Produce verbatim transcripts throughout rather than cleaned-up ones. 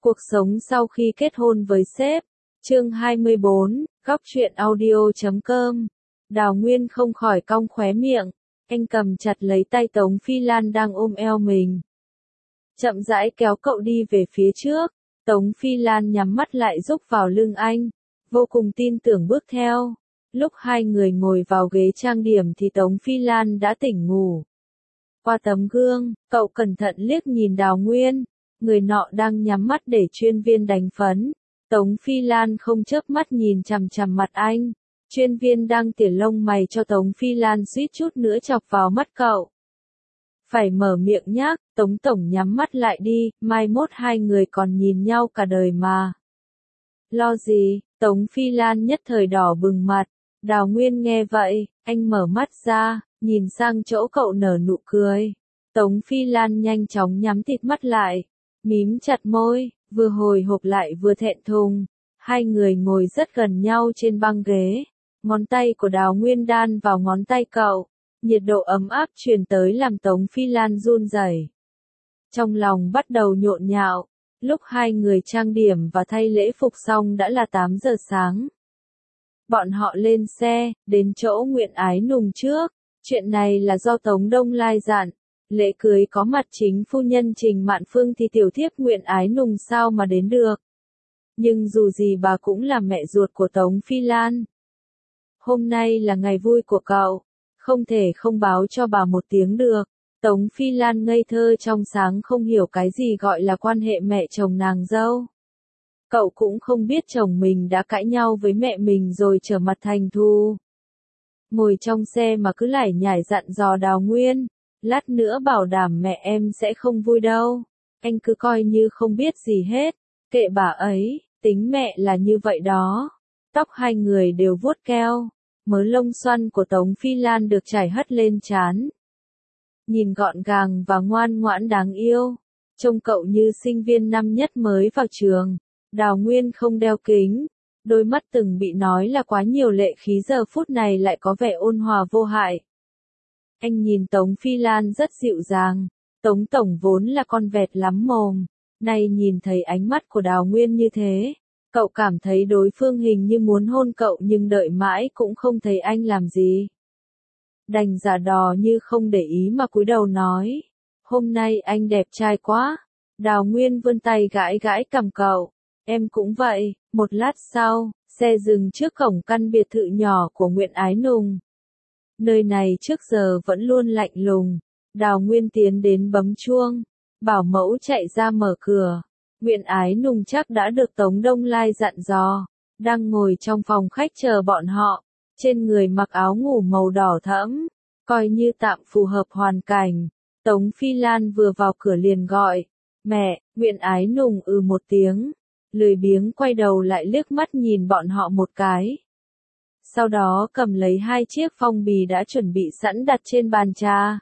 Cuộc sống sau khi kết hôn với sếp. Chương hai mươi bốn, góc truyện audio chấm com. Đào Nguyên không khỏi cong khóe miệng, anh cầm chặt lấy tay Tống Phi Lan đang ôm eo mình. Chậm rãi kéo cậu đi về phía trước, Tống Phi Lan nhắm mắt lại rúc vào lưng anh, vô cùng tin tưởng bước theo. Lúc hai người ngồi vào ghế trang điểm thì Tống Phi Lan đã tỉnh ngủ. Qua tấm gương, cậu cẩn thận liếc nhìn Đào Nguyên, người nọ đang nhắm mắt để chuyên viên đánh phấn. Tống Phi Lan không chớp mắt nhìn chằm chằm mặt anh. Chuyên viên đang tỉa lông mày cho Tống Phi Lan suýt chút nữa chọc vào mắt cậu. Phải mở miệng nhắc, Tống Tổng nhắm mắt lại đi, mai mốt hai người còn nhìn nhau cả đời mà. Lo gì, Tống Phi Lan nhất thời đỏ bừng mặt. Đào Nguyên nghe vậy, anh mở mắt ra, nhìn sang chỗ cậu nở nụ cười. Tống Phi Lan nhanh chóng nhắm tịt mắt lại, mím chặt môi, vừa hồi hộp lại vừa thẹn thùng. Hai người ngồi rất gần nhau trên băng ghế, ngón tay của Đào Nguyên đan vào ngón tay cậu, nhiệt độ ấm áp truyền tới làm Tống Phi Lan run rẩy. Trong lòng bắt đầu nhộn nhạo, lúc hai người trang điểm và thay lễ phục xong đã là tám giờ sáng. Bọn họ lên xe, đến chỗ Nguyện Ái Nùng trước. Chuyện này là do Tống Đông Lai dặn. Lễ cưới có mặt chính phu nhân Trình Mạn Phương thì tiểu thiếp Nguyện Ái Nùng sao mà đến được. Nhưng dù gì bà cũng là mẹ ruột của Tống Phi Lan. Hôm nay là ngày vui của cậu, không thể không báo cho bà một tiếng được. Tống Phi Lan ngây thơ trong sáng không hiểu cái gì gọi là quan hệ mẹ chồng nàng dâu. Cậu cũng không biết chồng mình đã cãi nhau với mẹ mình rồi trở mặt thành thù. Ngồi trong xe mà cứ lải nhải dặn dò Đào Nguyên, lát nữa bảo đảm mẹ em sẽ không vui đâu. Anh cứ coi như không biết gì hết, kệ bà ấy, tính mẹ là như vậy đó. Tóc hai người đều vuốt keo, mớ lông xoăn của Tống Phi Lan được chải hất lên trán. Nhìn gọn gàng và ngoan ngoãn đáng yêu, trông cậu như sinh viên năm nhất mới vào trường. Đào Nguyên không đeo kính, đôi mắt từng bị nói là quá nhiều lệ khí giờ phút này lại có vẻ ôn hòa vô hại. Anh nhìn Tống Phi Lan rất dịu dàng, Tống Tổng vốn là con vẹt lắm mồm, nay nhìn thấy ánh mắt của Đào Nguyên như thế, cậu cảm thấy đối phương hình như muốn hôn cậu nhưng đợi mãi cũng không thấy anh làm gì. Đành giả đò như không để ý mà cúi đầu nói, hôm nay anh đẹp trai quá. Đào Nguyên vươn tay gãi gãi cằm cậu. Em cũng vậy. Một lát sau, xe dừng trước cổng căn biệt thự nhỏ của Nguyện Ái Nùng. Nơi này trước giờ vẫn luôn lạnh lùng. Đào Nguyên tiến đến bấm chuông, bảo mẫu chạy ra mở cửa. Nguyện Ái Nùng chắc đã được Tống Đông Lai dặn dò, đang ngồi trong phòng khách chờ bọn họ, trên người mặc áo ngủ màu đỏ thẫm, coi như tạm phù hợp hoàn cảnh. Tống Phi Lan vừa vào cửa liền gọi, mẹ. Nguyện Ái Nùng ừ một tiếng, lười biếng quay đầu lại liếc mắt nhìn bọn họ một cái. Sau đó cầm lấy hai chiếc phong bì đã chuẩn bị sẵn đặt trên bàn trà.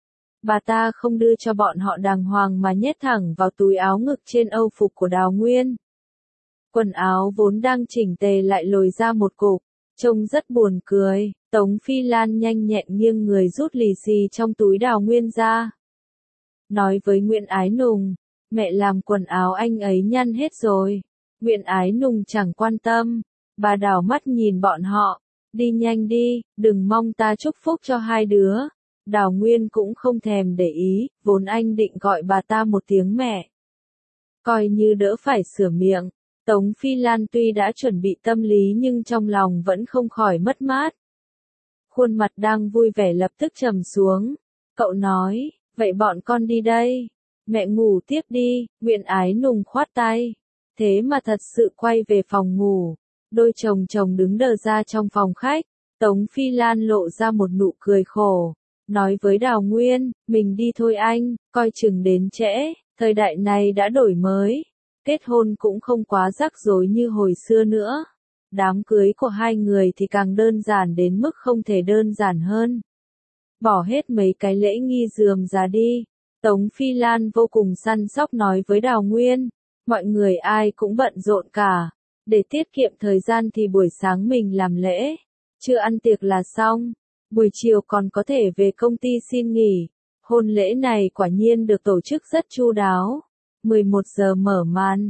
Bà ta không đưa cho bọn họ đàng hoàng mà nhét thẳng vào túi áo ngực trên âu phục của Đào Nguyên. Quần áo vốn đang chỉnh tề lại lồi ra một cục, trông rất buồn cười. Tống Phi Lan nhanh nhẹn nghiêng người rút lì xì trong túi Đào Nguyên ra. Nói với Nguyện Ái Nùng, mẹ làm quần áo anh ấy nhăn hết rồi. Nguyện Ái Nùng chẳng quan tâm, bà đảo mắt nhìn bọn họ, đi nhanh đi, đừng mong ta chúc phúc cho hai đứa. Đào Nguyên cũng không thèm để ý, vốn anh định gọi bà ta một tiếng mẹ. Coi như đỡ phải sửa miệng. Tống Phi Lan tuy đã chuẩn bị tâm lý nhưng trong lòng vẫn không khỏi mất mát. Khuôn mặt đang vui vẻ lập tức trầm xuống. Cậu nói, vậy bọn con đi đây. Mẹ ngủ tiếp đi. Nguyện Ái Nùng khoát tay. Thế mà thật sự quay về phòng ngủ. Đôi chồng chồng đứng đờ ra trong phòng khách. Tống Phi Lan lộ ra một nụ cười khổ. Nói với Đào Nguyên, mình đi thôi anh, coi chừng đến trễ. Thời đại này đã đổi mới. Kết hôn cũng không quá rắc rối như hồi xưa nữa. Đám cưới của hai người thì càng đơn giản đến mức không thể đơn giản hơn. Bỏ hết mấy cái lễ nghi rườm rà đi. Tống Phi Lan vô cùng săn sóc nói với Đào Nguyên. Mọi người ai cũng bận rộn cả. Để tiết kiệm thời gian thì buổi sáng mình làm lễ. Chưa ăn tiệc là xong. Buổi chiều còn có thể về công ty xin nghỉ. Hôn lễ này quả nhiên được tổ chức rất chu đáo. mười một giờ mở màn.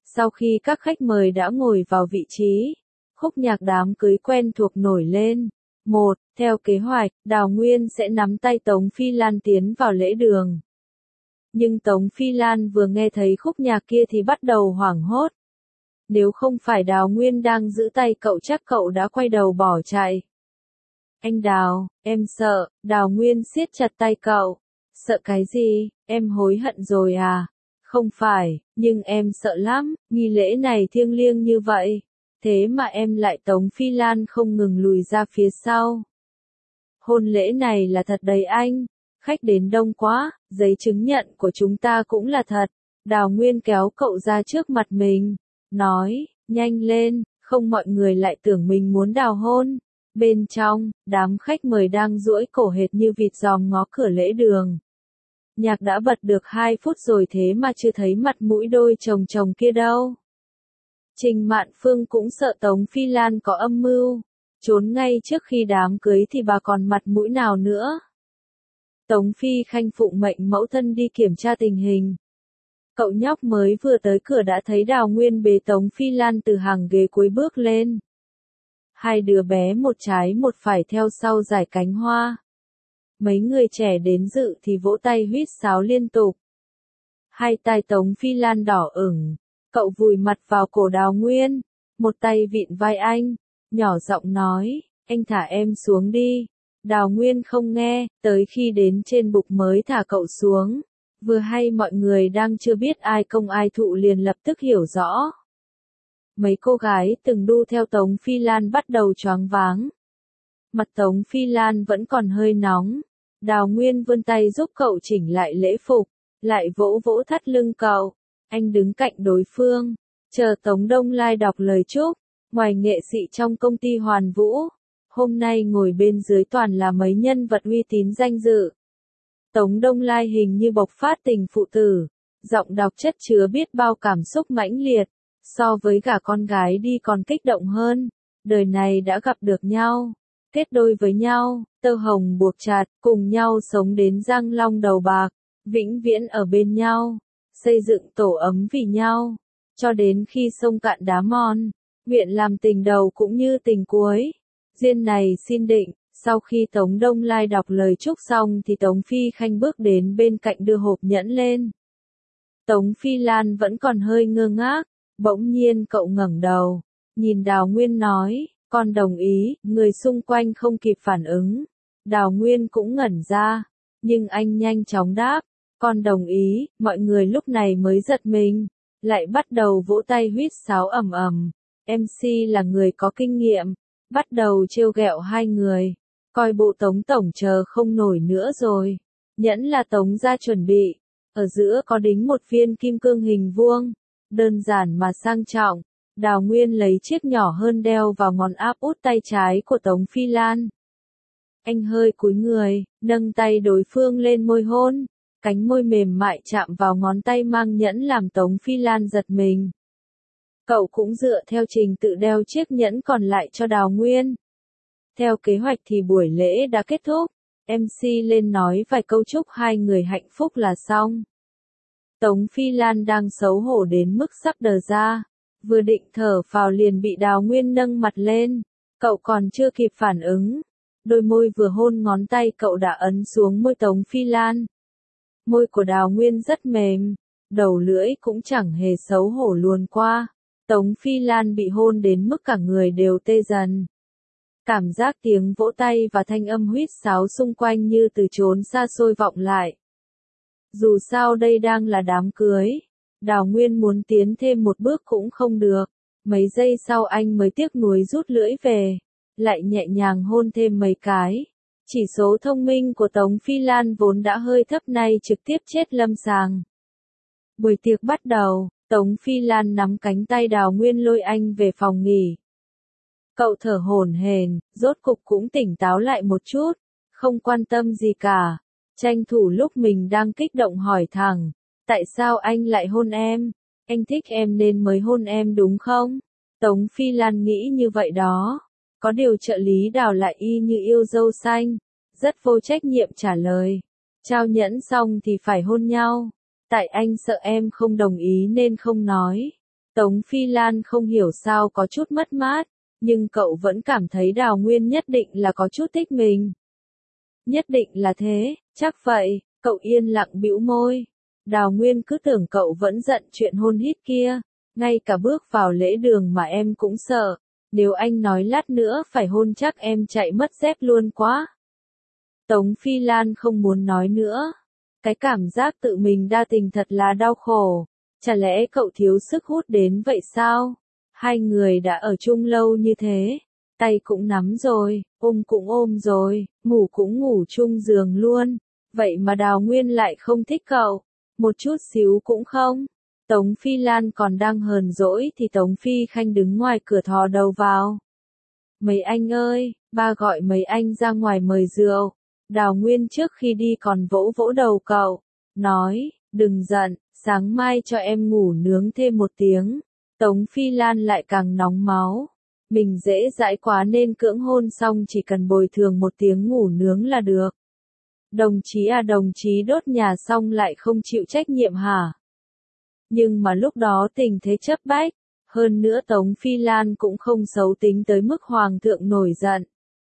Sau khi các khách mời đã ngồi vào vị trí, khúc nhạc đám cưới quen thuộc nổi lên. Một, theo kế hoạch, Đào Nguyên sẽ nắm tay Tống Phi Lan tiến vào lễ đường. Nhưng Tống Phi Lan vừa nghe thấy khúc nhạc kia thì bắt đầu hoảng hốt. Nếu không phải Đào Nguyên đang giữ tay cậu chắc cậu đã quay đầu bỏ chạy. Anh Đào, em sợ, Đào Nguyên siết chặt tay cậu. Sợ cái gì, em hối hận rồi à? Không phải, nhưng em sợ lắm, nghi lễ này thiêng liêng như vậy. Thế mà em lại Tống Phi Lan không ngừng lùi ra phía sau. Hôn lễ này là thật đấy anh, khách đến đông quá, giấy chứng nhận của chúng ta cũng là thật. Đào Nguyên kéo cậu ra trước mặt mình, nói, nhanh lên, không mọi người lại tưởng mình muốn đào hôn. Bên trong, đám khách mời đang duỗi cổ hệt như vịt dòm ngó cửa lễ đường. Nhạc đã bật được hai phút rồi thế mà chưa thấy mặt mũi đôi chồng chồng kia đâu. Trình Mạn Phương cũng sợ Tống Phi Lan có âm mưu, trốn ngay trước khi đám cưới thì bà còn mặt mũi nào nữa. Tống Phi Khanh phụng mệnh mẫu thân đi kiểm tra tình hình. Cậu nhóc mới vừa tới cửa đã thấy Đào Nguyên bế Tống Phi Lan từ hàng ghế cuối bước lên. Hai đứa bé một trái một phải theo sau dải cánh hoa. Mấy người trẻ đến dự thì vỗ tay huýt sáo liên tục. Hai tay Tống Phi Lan đỏ ửng, cậu vùi mặt vào cổ Đào Nguyên, một tay vịn vai anh, nhỏ giọng nói, anh thả em xuống đi. Đào Nguyên không nghe, tới khi đến trên bục mới thả cậu xuống. Vừa hay mọi người đang chưa biết ai công ai thụ liền lập tức hiểu rõ. Mấy cô gái từng đu theo Tống Phi Lan bắt đầu choáng váng. Mặt Tống Phi Lan vẫn còn hơi nóng. Đào Nguyên vươn tay giúp cậu chỉnh lại lễ phục, lại vỗ vỗ thắt lưng cậu. Anh đứng cạnh đối phương, chờ Tống Đông Lai đọc lời chúc. Ngoài nghệ sĩ trong công ty Hoàn Vũ, hôm nay ngồi bên dưới toàn là mấy nhân vật uy tín danh dự. Tống Đông Lai hình như bộc phát tình phụ tử, giọng đọc chất chứa biết bao cảm xúc mãnh liệt, so với cả con gái đi còn kích động hơn. Đời này đã gặp được nhau, kết đôi với nhau, tơ hồng buộc chặt, cùng nhau sống đến răng long đầu bạc, vĩnh viễn ở bên nhau, xây dựng tổ ấm vì nhau, cho đến khi sông cạn đá mòn, nguyện làm tình đầu cũng như tình cuối. Duyên này xin định. Sau khi Tống Đông Lai đọc lời chúc xong thì Tống Phi Khanh bước đến bên cạnh đưa hộp nhẫn lên. Tống Phi Lan vẫn còn hơi ngơ ngác, bỗng nhiên cậu ngẩng đầu, nhìn Đào Nguyên nói, con đồng ý, người xung quanh không kịp phản ứng. Đào Nguyên cũng ngẩn ra, nhưng anh nhanh chóng đáp, con đồng ý, mọi người lúc này mới giật mình, lại bắt đầu vỗ tay huýt sáo ầm ầm. em xê là người có kinh nghiệm, bắt đầu trêu ghẹo hai người. Coi bộ Tống tổng chờ không nổi nữa rồi. Nhẫn là Tống gia chuẩn bị, ở giữa có đính một viên kim cương hình vuông, đơn giản mà sang trọng. Đào Nguyên lấy chiếc nhỏ hơn đeo vào ngón áp út tay trái của Tống Phi Lan. Anh hơi cúi người, nâng tay đối phương lên môi hôn, cánh môi mềm mại chạm vào ngón tay mang nhẫn làm Tống Phi Lan giật mình. Cậu cũng dựa theo trình tự đeo chiếc nhẫn còn lại cho Đào Nguyên. Theo kế hoạch thì buổi lễ đã kết thúc, em xê lên nói vài câu chúc hai người hạnh phúc là xong. Tống Phi Lan đang xấu hổ đến mức sắp đờ ra, vừa định thở phào liền bị Đào Nguyên nâng mặt lên, cậu còn chưa kịp phản ứng. Đôi môi vừa hôn ngón tay cậu đã ấn xuống môi Tống Phi Lan. Môi của Đào Nguyên rất mềm, đầu lưỡi cũng chẳng hề xấu hổ luồn qua. Tống Phi Lan bị hôn đến mức cả người đều tê dần. Cảm giác tiếng vỗ tay và thanh âm huýt sáo xung quanh như từ chốn xa xôi vọng lại. Dù sao đây đang là đám cưới, Đào Nguyên muốn tiến thêm một bước cũng không được. Mấy giây sau anh mới tiếc nuối rút lưỡi về, lại nhẹ nhàng hôn thêm mấy cái. Chỉ số thông minh của Tống Phi Lan vốn đã hơi thấp nay trực tiếp chết lâm sàng. Buổi tiệc bắt đầu, Tống Phi Lan nắm cánh tay Đào Nguyên lôi anh về phòng nghỉ. Cậu thở hổn hển, rốt cục cũng tỉnh táo lại một chút, không quan tâm gì cả. Tranh thủ lúc mình đang kích động hỏi thẳng, tại sao anh lại hôn em? Anh thích em nên mới hôn em đúng không? Tống Phi Lan nghĩ như vậy đó. Có điều trợ lý Đào lại y như yêu dâu xanh, rất vô trách nhiệm trả lời. Trao nhẫn xong thì phải hôn nhau. Tại anh sợ em không đồng ý nên không nói. Tống Phi Lan không hiểu sao có chút mất mát, nhưng cậu vẫn cảm thấy Đào Nguyên nhất định là có chút thích mình. Nhất định là thế, chắc vậy, cậu yên lặng bĩu môi. Đào Nguyên cứ tưởng cậu vẫn giận chuyện hôn hít kia, ngay cả bước vào lễ đường mà em cũng sợ, nếu anh nói lát nữa phải hôn chắc em chạy mất dép luôn quá. Tống Phi Lan không muốn nói nữa, cái cảm giác tự mình đa tình thật là đau khổ, chả lẽ cậu thiếu sức hút đến vậy sao? Hai người đã ở chung lâu như thế, tay cũng nắm rồi, ôm cũng ôm rồi, ngủ cũng ngủ chung giường luôn, vậy mà Đào Nguyên lại không thích cậu, một chút xíu cũng không. Tống Phi Lan còn đang hờn dỗi thì Tống Phi Khanh đứng ngoài cửa thò đầu vào. Mấy anh ơi, ba gọi mấy anh ra ngoài mời rượu. Đào Nguyên trước khi đi còn vỗ vỗ đầu cậu, nói, đừng giận, sáng mai cho em ngủ nướng thêm một tiếng. Tống Phi Lan lại càng nóng máu. Mình dễ dãi quá nên cưỡng hôn xong chỉ cần bồi thường một tiếng ngủ nướng là được. Đồng chí à đồng chí đốt nhà xong lại không chịu trách nhiệm hả? Nhưng mà lúc đó tình thế chấp bách, hơn nữa Tống Phi Lan cũng không xấu tính tới mức hoàng thượng nổi giận.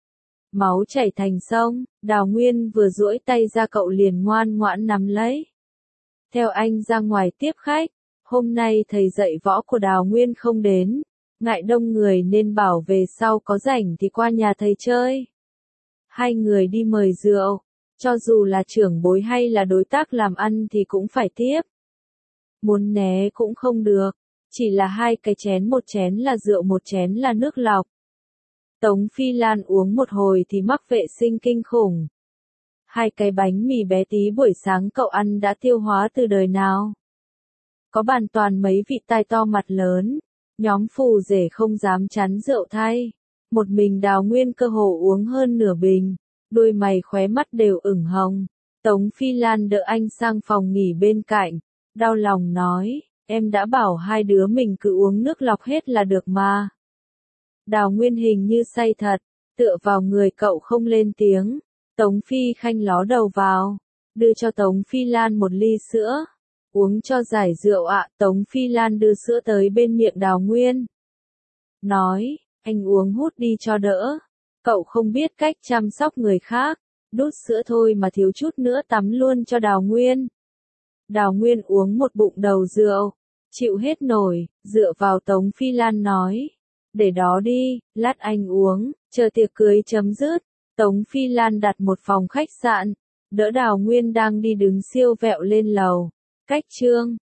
Máu chảy thành sông, Đào Nguyên vừa duỗi tay ra cậu liền ngoan ngoãn nắm lấy. Theo anh ra ngoài tiếp khách, hôm nay thầy dạy võ của Đào Nguyên không đến, ngại đông người nên bảo về sau có rảnh thì qua nhà thầy chơi. Hai người đi mời rượu, cho dù là trưởng bối hay là đối tác làm ăn thì cũng phải tiếp. Muốn né cũng không được, chỉ là hai cái chén, một chén là rượu một chén là nước lọc. Tống Phi Lan uống một hồi thì mắc vệ sinh kinh khủng. Hai cái bánh mì bé tí buổi sáng cậu ăn đã tiêu hóa từ đời nào? Có bàn toàn mấy vị tai to mặt lớn, nhóm phù rể không dám chắn rượu thay. Một mình Đào Nguyên cơ hồ uống hơn nửa bình, đôi mày khóe mắt đều ửng hồng. Tống Phi Lan đỡ anh sang phòng nghỉ bên cạnh, đau lòng nói, em đã bảo hai đứa mình cứ uống nước lọc hết là được mà. Đào Nguyên hình như say thật, tựa vào người cậu không lên tiếng. Tống Phi Khanh ló đầu vào, đưa cho Tống Phi Lan một ly sữa. Uống cho giải rượu ạ. Tống Phi Lan đưa sữa tới bên miệng Đào Nguyên. Nói, anh uống hút đi cho đỡ. Cậu không biết cách chăm sóc người khác, đút sữa thôi mà thiếu chút nữa tắm luôn cho Đào Nguyên. Đào Nguyên uống một bụng đầu rượu, chịu hết nổi, dựa vào Tống Phi Lan nói. Để đó đi, lát anh uống, chờ tiệc cưới chấm dứt. Tống Phi Lan đặt một phòng khách sạn, đỡ Đào Nguyên đang đi đứng siêu vẹo lên lầu. Cách trương.